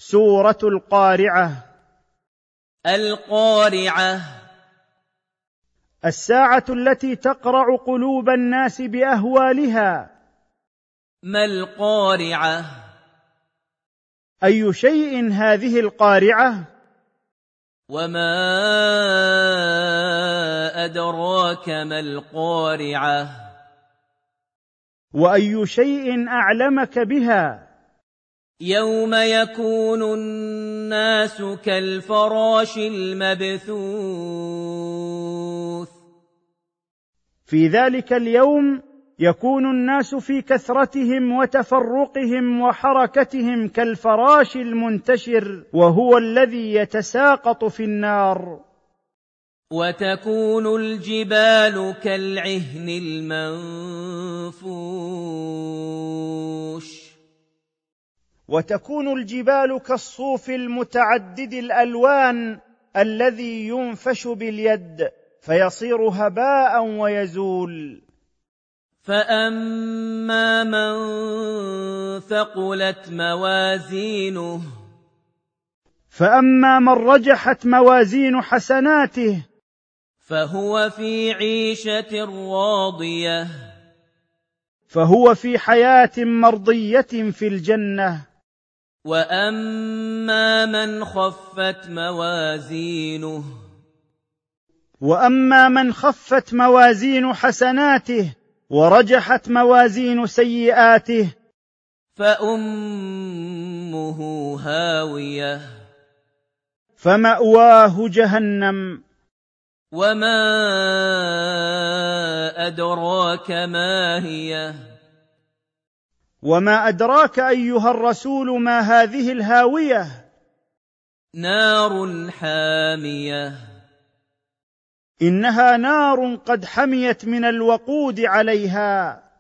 سورة القارعة. القارعة. الساعة التي تقرع قلوب الناس بأهوالها. ما القارعة؟ أي شيء هذه القارعة؟ وما أدراك ما القارعة؟ وأي شيء أعلمك بها؟ يوم يكون الناس كالفراش المبثوث. في ذلك اليوم يكون الناس في كثرتهم وتفرقهم وحركتهم كالفراش المنتشر، وهو الذي يتساقط في النار. وتكون الجبال كالعهن المنفوش. وتكون الجبال كالصوف المتعدد الألوان الذي ينفش باليد فيصير هباء ويزول. فأما من ثقلت موازينه فأما من رجحت موازين حسناته فهو في عيشة راضية. فهو في حياة مرضية في الجنة. وأما من خفت موازينه وأما من خفت موازين حسناته ورجحت موازين سيئاته فأمه هاوية. فمأواه جهنم. وما أدراك ما هي؟ وما أدراك أيها الرسول ما هذه الهاوية؟ نار حامية. إنها نار قد حميت من الوقود عليها.